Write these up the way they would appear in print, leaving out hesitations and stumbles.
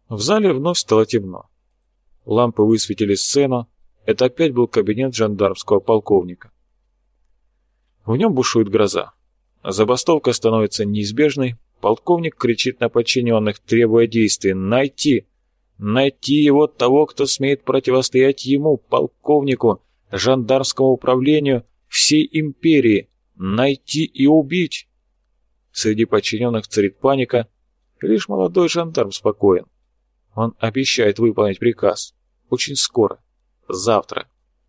В зале вновь стало темно. Лампы высветили сцену. Это опять был кабинет жандармского полковника. В нем бушует гроза. Забастовка становится неизбежной. Полковник кричит на подчиненных, требуя действий. Найти! Найти его, того, кто смеет противостоять ему, полковнику, жандармскому управлению, всей империи. Найти и убить! Среди подчиненных царит паника. Лишь молодой жандарм спокоен. Он обещает выполнить приказ. Очень скоро. Завтра.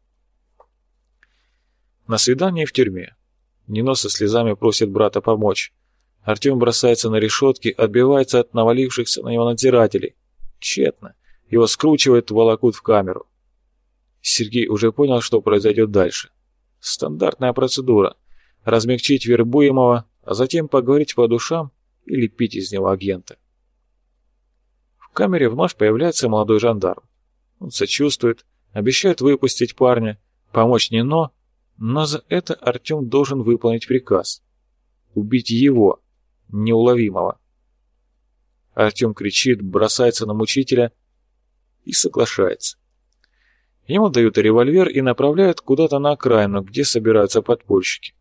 На свидании в тюрьме. Нино со слезами просит брата помочь. Артем бросается на решетки, отбивается от навалившихся на него надзирателей. Тщетно. Его скручивают, волокут в камеру. Сергей уже понял, что произойдет дальше. Стандартная процедура. Размягчить вербуемого, а затем поговорить по душам или пить из него агента. В камере вновь появляется молодой жандарм. Он сочувствует, обещает выпустить парня, помочь Нино, но за это Артем должен выполнить приказ. Убить его, неуловимого. Артем кричит, бросается на мучителя и соглашается. Ему дают револьвер и направляют куда-то на окраину, где собираются подпольщики.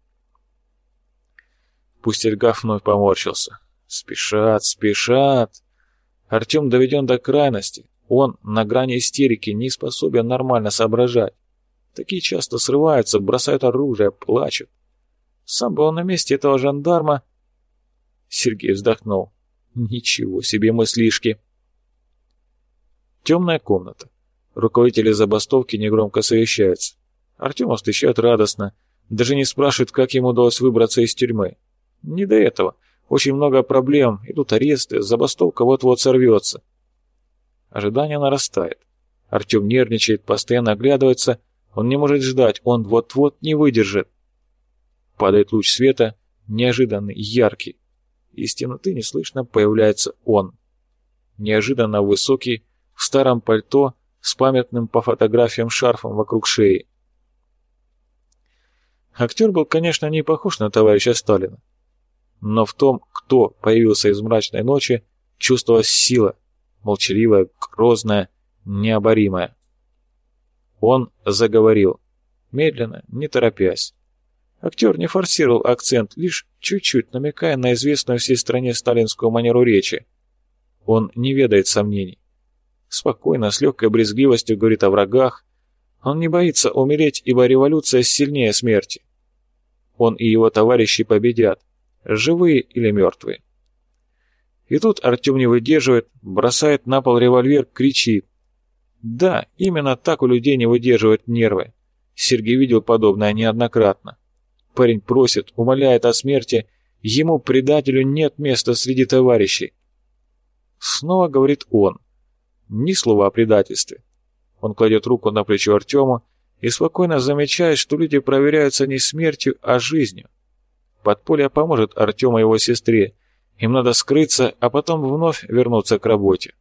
Пустельга вновь поморщился. Спешат, спешат. Артем доведен до крайности. Он на грани истерики, не способен нормально соображать. Такие часто срываются, бросают оружие, плачут. Сам бы он на месте этого жандарма... Сергей вздохнул. Ничего себе мыслишки. Темная комната. Руководители забастовки негромко совещаются. Артема встречают радостно. Даже не спрашивают, как ему удалось выбраться из тюрьмы. Не до этого. Очень много проблем. Идут аресты, забастовка вот-вот сорвется. Ожидание нарастает. Артем нервничает, постоянно оглядывается. Он не может ждать, он вот-вот не выдержит. Падает луч света, неожиданный, яркий. Из темноты неслышно появляется он. Неожиданно высокий, в старом пальто, с памятным по фотографиям шарфом вокруг шеи. Актер был, конечно, не похож на товарища Сталина. Но в том, кто появился из мрачной ночи, чувствовалась сила, молчаливая, грозная, необоримая. Он заговорил, медленно, не торопясь. Актер не форсировал акцент, лишь чуть-чуть намекая на известную всей стране сталинскую манеру речи. Он не ведает сомнений. Спокойно, с легкой брезгливостью говорит о врагах. Он не боится умереть, ибо революция сильнее смерти. Он и его товарищи победят, живые или мертвые. И тут Артем не выдерживает, бросает на пол револьвер, кричит. Да, именно так у людей не выдерживают нервы. Сергей видел подобное неоднократно. Парень просит, умоляет о смерти, ему, предателю, нет места среди товарищей. Снова говорит он. Ни слова о предательстве. Он кладет руку на плечо Артему и спокойно замечает, что люди проверяются не смертью, а жизнью. Подполье поможет Артему и его сестре. Им надо скрыться, а потом вновь вернуться к работе.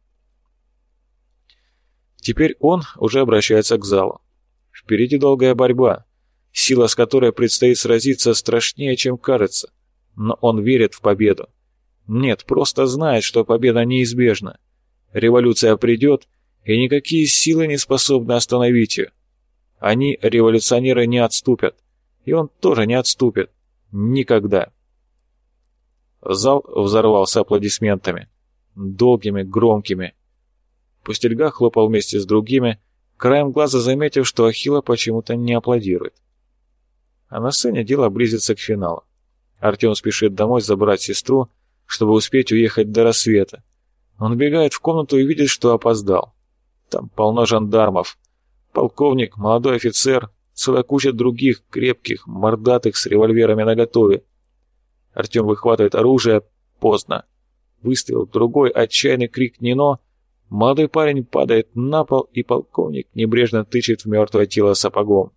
Теперь он уже обращается к залу. Впереди долгая борьба, сила с которой предстоит сразиться страшнее, чем кажется. Но он верит в победу. Нет, просто знает, что победа неизбежна. Революция придет, и никакие силы не способны остановить ее. Они, революционеры, не отступят. И он тоже не отступит. Никогда. Зал взорвался аплодисментами. Долгими, громкими. Пустельга хлопал вместе с другими, краем глаза заметив, что Ахилла почему-то не аплодирует. А на сцене дело близится к финалу. Артем спешит домой забрать сестру, чтобы успеть уехать до рассвета. Он бегает в комнату и видит, что опоздал. Там полно жандармов. Полковник, молодой офицер, целая куча других, крепких, мордатых, с револьверами наготове. Артем выхватывает оружие. Поздно. Выстрел, другой, отчаянный крик Нино. Молодой парень падает на пол, и полковник небрежно тычет в мертвое тело сапогом.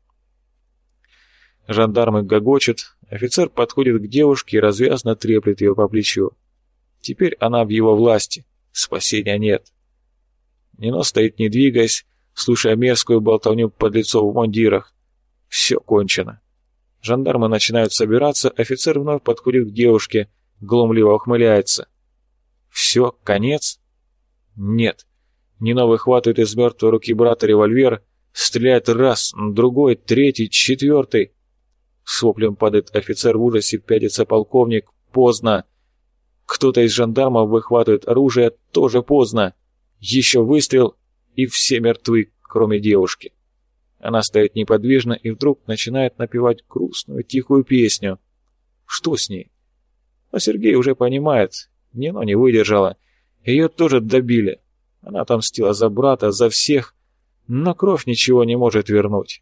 Жандармы гогочут. Офицер подходит к девушке и развязно треплет ее по плечу. Теперь она в его власти. Спасения нет. Нино стоит, не двигаясь, слушая мерзкую болтовню подлецов в мундирах. Все кончено. Жандармы начинают собираться, офицер вновь подходит к девушке, глумливо ухмыляется. Все, конец? Нет. Нино выхватывает из мертвой руки брата револьвер, стреляет раз, другой, третий, четвертый. С воплем падает офицер в ужасе, пятится полковник. Поздно. Кто-то из жандармов выхватывает оружие, тоже поздно. Еще выстрел, и все мертвы, кроме девушки. Она стоит неподвижно и вдруг начинает напевать грустную, тихую песню. Что с ней? Но Сергей уже понимает, Нино не выдержала. Ее тоже добили. Она отомстила за брата, за всех, но кровь ничего не может вернуть.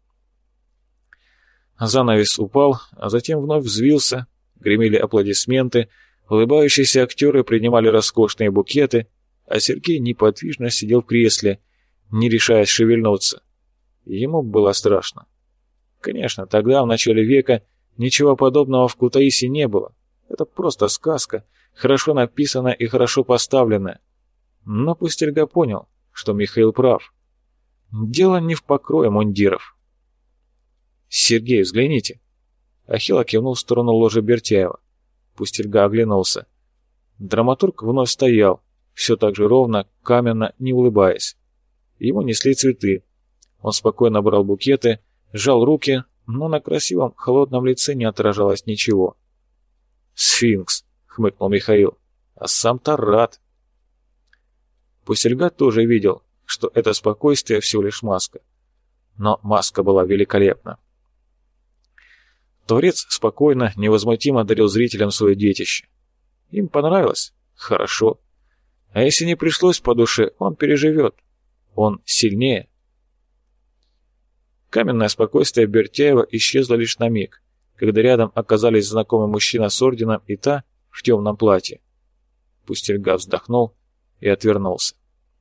Занавес упал, а затем вновь взвился, гремели аплодисменты, улыбающиеся актеры принимали роскошные букеты, а Сергей неподвижно сидел в кресле, не решаясь шевельнуться. Ему было страшно. Конечно, тогда, в начале века, ничего подобного в Кутаиси не было. Это просто сказка, хорошо написанная и хорошо поставленная. Но Пустельга понял, что Михаил прав. Дело не в покрое мундиров. «Сергей, взгляните!» Ахилла кивнул в сторону ложи Бертяева. Пустельга оглянулся. Драматург вновь стоял, все так же ровно, каменно, не улыбаясь. Ему несли цветы. Он спокойно брал букеты, сжал руки, но на красивом, холодном лице не отражалось ничего. «Сфинкс!» — хмыкнул Михаил. «А сам-то рад!» Пустельга тоже видел, что это спокойствие всего лишь маска. Но маска была великолепна. Творец спокойно, невозмутимо дарил зрителям свое детище. Им понравилось? Хорошо. А если не пришлось по душе, он переживет. Он сильнее. Каменное спокойствие Бертяева исчезло лишь на миг, когда рядом оказались знакомый мужчина с орденом и та в темном платье. Пустельга вздохнул и отвернулся.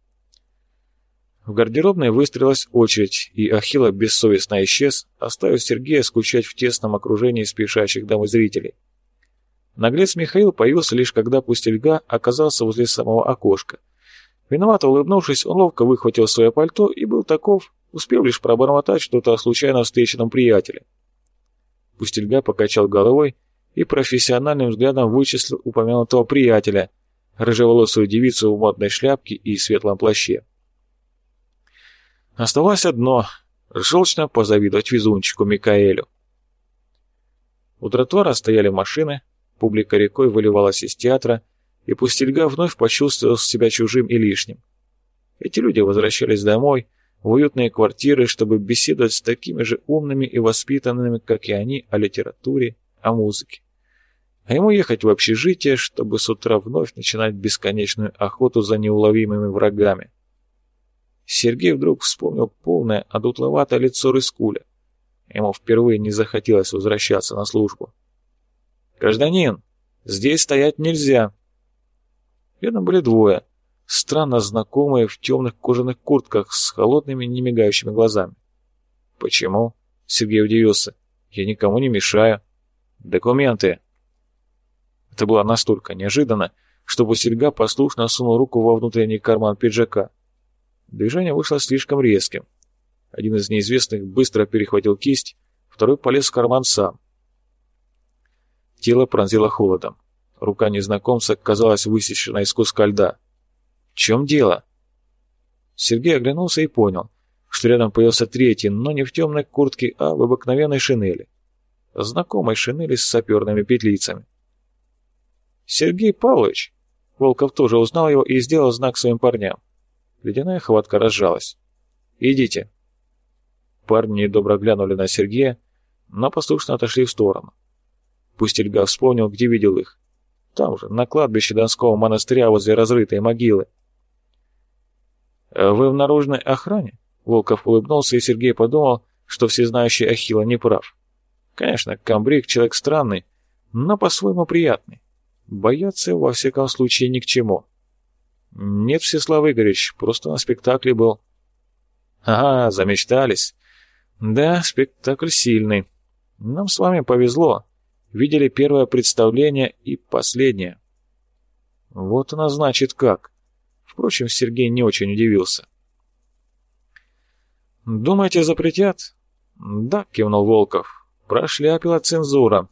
В гардеробной выстроилась очередь, и Ахилла бессовестно исчез, оставив Сергея скучать в тесном окружении спешащих домой зрителей. Наглец Михаил появился лишь когда Пустельга оказался возле самого окошка. Виновато улыбнувшись, он ловко выхватил свое пальто и был таков, успев лишь пробормотать что-то о случайно встреченном приятеле. Пустельга покачал головой и профессиональным взглядом вычислил упомянутого приятеля, рыжеволосую девицу в модной шляпке и светлом плаще. Оставалось одно — желчно позавидовать везунчику Микаэлю. У тротуара стояли машины, публика рекой выливалась из театра, и Пустельга вновь почувствовал себя чужим и лишним. Эти люди возвращались домой, в уютные квартиры, чтобы беседовать с такими же умными и воспитанными, как и они, о литературе, о музыке. А ему ехать в общежитие, чтобы с утра вновь начинать бесконечную охоту за неуловимыми врагами. Сергей вдруг вспомнил полное, одутловатое лицо Рыскуля. Ему впервые не захотелось возвращаться на службу. «Гражданин, здесь стоять нельзя!» Рядом были двое, странно знакомые в темных кожаных куртках с холодными, немигающими глазами. «Почему?» — Сергей удивился. «Я никому не мешаю. Документы!» Это было настолько неожиданно, что Пустельга послушно сунул руку во внутренний карман пиджака. Движение вышло слишком резким. Один из неизвестных быстро перехватил кисть, второй полез в карман сам. Тело пронзило холодом. Рука незнакомца казалась высечена из куска льда. «В чем дело?» Сергей оглянулся и понял, что рядом появился третий, но не в темной куртке, а в обыкновенной шинели. Знакомой шинели с саперными петлицами. «Сергей Павлович!» Волков тоже узнал его и сделал знак своим парням. Ледяная хватка разжалась. «Идите». Парни недобро глянули на Сергея, но послушно отошли в сторону. Пустельга вспомнил, где видел их. Там же, на кладбище Донского монастыря возле разрытой могилы. «Вы в наружной охране?» Волков улыбнулся, и Сергей подумал, что всезнающий Ахилла не прав. Конечно, комбриг человек странный, но по-своему приятный. Бояться во всяком случае ни к чему. «Нет, Всеслав Игоревич, просто на спектакле был». «Ага, замечтались. Да, спектакль сильный. Нам с вами повезло. Видели первое представление и последнее». «Вот оно значит как». Впрочем, Сергей не очень удивился. «Думаете, запретят?» «Да», — кивнул Волков. «Прошляпила цензура.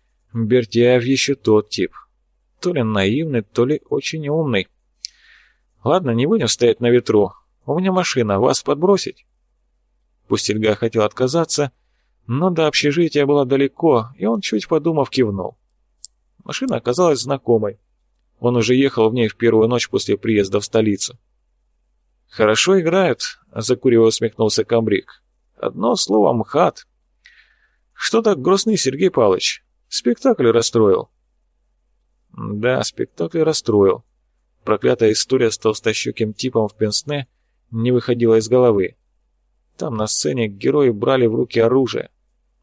Бертяев еще тот тип. То ли наивный, то ли очень умный. Ладно, не будем стоять на ветру. У меня машина, вас подбросить?» Пустельга хотел отказаться, но до общежития было далеко, и он, чуть подумав, кивнул. Машина оказалась знакомой. Он уже ехал в ней в первую ночь после приезда в столицу. «Хорошо играют», — закуривая усмехнулся комбриг. «Одно слово — МХАТ. Что так грустный, Сергей Павлович? Спектакль расстроил». Да, спектакль расстроил. Проклятая история с толстощеким типом в пенсне не выходила из головы. Там на сцене герои брали в руки оружие.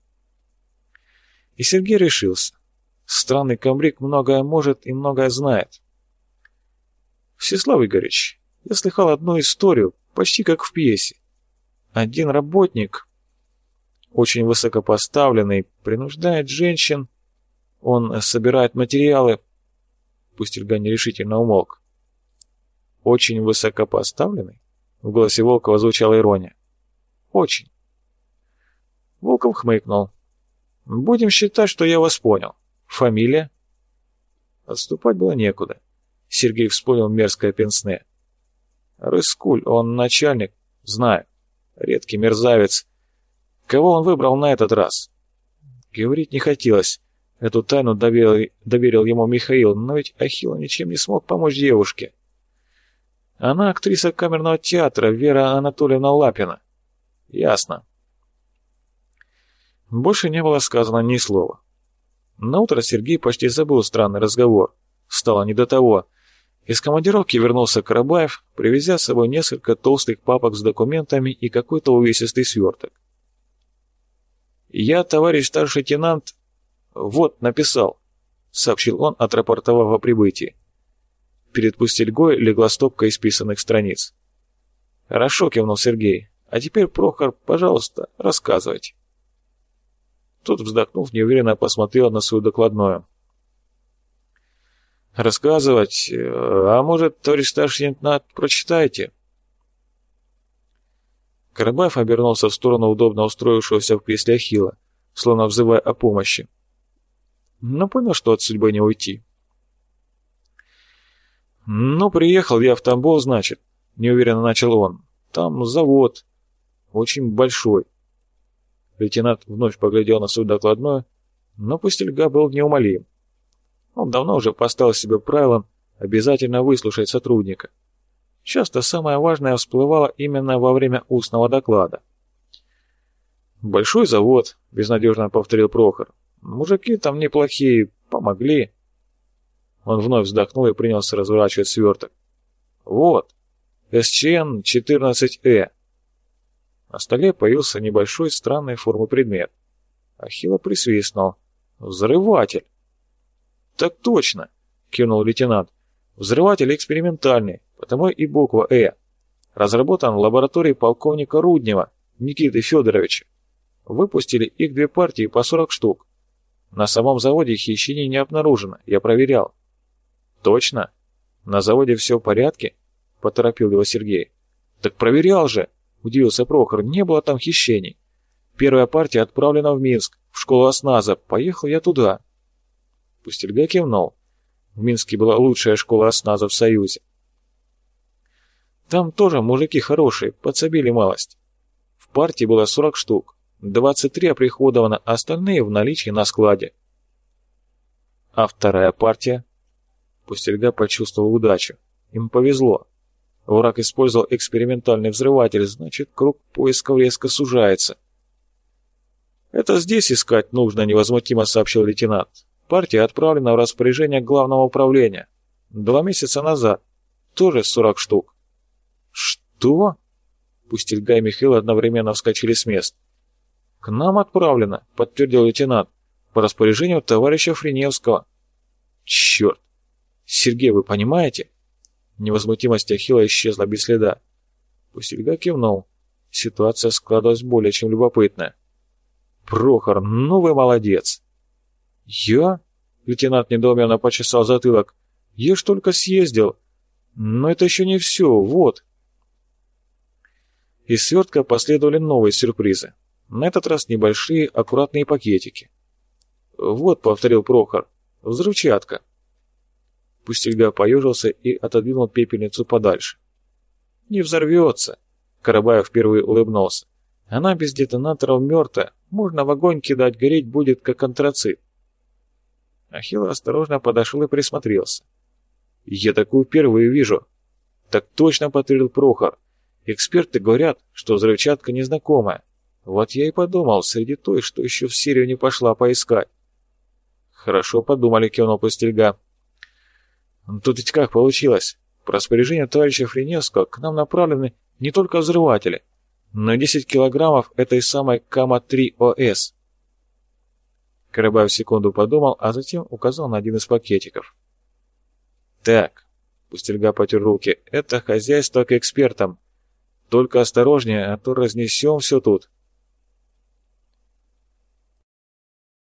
И Сергей решился. Странный комбриг многое может и многое знает. «Всеслав Игоревич, я слыхал одну историю, почти как в пьесе. Один работник, очень высокопоставленный, принуждает женщин, он собирает материалы». Пустельга нерешительно умолк. «Очень высокопоставленный?» В голосе Волкова звучала ирония. «Очень». Волков хмыкнул. «Будем считать, что я вас понял. Фамилия?» Отступать было некуда. Сергей вспомнил мерзкое пенсне. «Рыскуль, он начальник, знаю. Редкий мерзавец. Кого он выбрал на этот раз?» Говорить не хотелось. Эту тайну доверил ему Михаил, но ведь Ахилл ничем не смог помочь девушке. Она актриса камерного театра Вера Анатольевна Лапина. Ясно. Больше не было сказано ни слова. Наутро Сергей почти забыл странный разговор. Стало не до того. Из командировки вернулся Карабаев, привезя с собой несколько толстых папок с документами и какой-то увесистый сверток. «Я, товарищ старший лейтенант, вот, написал», — сообщил он, отрапортовав о прибытии. Перед Пустельгой легла стопка исписанных страниц. «Хорошо», — кивнул Сергей. «А теперь, Прохор, пожалуйста, рассказывайте». Тот, вздохнув, неуверенно посмотрел на свою докладную. «Рассказывать? А может, товарищ старший лейтенант, прочитайте?» Карабаев обернулся в сторону удобно устроившегося в кресле Ахилла, словно взывая о помощи. Но понял, что от судьбы не уйти. «Ну, приехал я в Тамбов, значит», — неуверенно начал он. «Там завод. Очень большой». Лейтенант вновь поглядел на свою докладную, но Пустельга был неумолим. Он давно уже поставил себе правилом обязательно выслушать сотрудника. Часто самое важное всплывало именно во время устного доклада. «Большой завод», — безнадежно повторил Прохор. «Мужики там неплохие, помогли». Он вновь вздохнул и принялся разворачивать сверток. «Вот, СЧН-14Э». На столе появился небольшой странной формы предмет. Ахилла присвистнул. «Взрыватель!» «Так точно!» — кивнул лейтенант. «Взрыватель экспериментальный, потому и буква «Э». Разработан в лаборатории полковника Руднева Никиты Федоровича. Выпустили их 2 партии по 40 штук. На самом заводе хищений не обнаружено, я проверял». «Точно? На заводе все в порядке?» — поторопил его Сергей. «Так проверял же!» — удивился Прохор. «Не было там хищений. Первая партия отправлена в Минск, в школу осназа. Поехал я туда». Пустельга кивнул. В Минске была лучшая школа осназа в Союзе. Там тоже мужики хорошие, подсобили малость. В партии было 40 штук, 23 оприходовано, а остальные в наличии на складе. А вторая партия? Пустельга почувствовал удачу. Им повезло. Враг использовал экспериментальный взрыватель, значит, круг поисков резко сужается. «Это здесь искать нужно», — невозмутимо сообщил лейтенант. «Партия отправлена в распоряжение главного управления. 2 месяца назад. Тоже 40 штук». «Что?» Пустельга и Михаил одновременно вскочили с мест. «К нам отправлено», — подтвердил лейтенант. «По распоряжению товарища Френевского». «Черт! Сергей, вы понимаете?» Невозмутимость Ахилла исчезла без следа. Пустельга кивнул. Ситуация складывалась более чем любопытная. «Прохор, ну вы молодец!» «Я?» — лейтенант недоуменно почесал затылок. «Я ж только съездил. Но это еще не все, вот». Из свертка последовали новые сюрпризы. На этот раз небольшие, аккуратные пакетики. «Вот», — повторил Прохор, — «взрывчатка». Пустельга поежился и отодвинул пепельницу подальше. «Не взорвется!» Карабаев впервые улыбнулся. «Она без детонаторов мертвая. Можно в огонь кидать, гореть будет, как антрацит». Ахилл осторожно подошел и присмотрелся. «Я такую впервые вижу». «Так точно», — подтвердил Прохор. «Эксперты говорят, что взрывчатка незнакомая. Вот я и подумал, среди той, что еще в Сирию не пошла, поискать». «Хорошо подумали», — кивнул Пустельга. «Тут ведь как получилось? По распоряжению товарища Френевского к нам направлены не только взрыватели, но и 10 килограммов этой самой Кама-3ОС». Карабаев секунду подумал, а затем указал на один из пакетиков. «Так», — Пустельга потер руки, — «это хозяйство к экспертам. Только осторожнее, а то разнесем все тут».